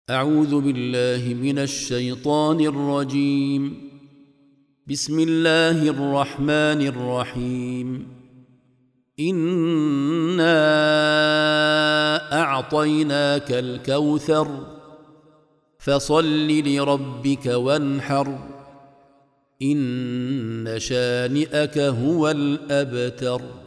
أعوذ بالله من الشيطان الرجيم. بسم الله الرحمن الرحيم. إنا أعطيناك الكوثر فصل لربك وانحر إن شانئك هو الأبتر.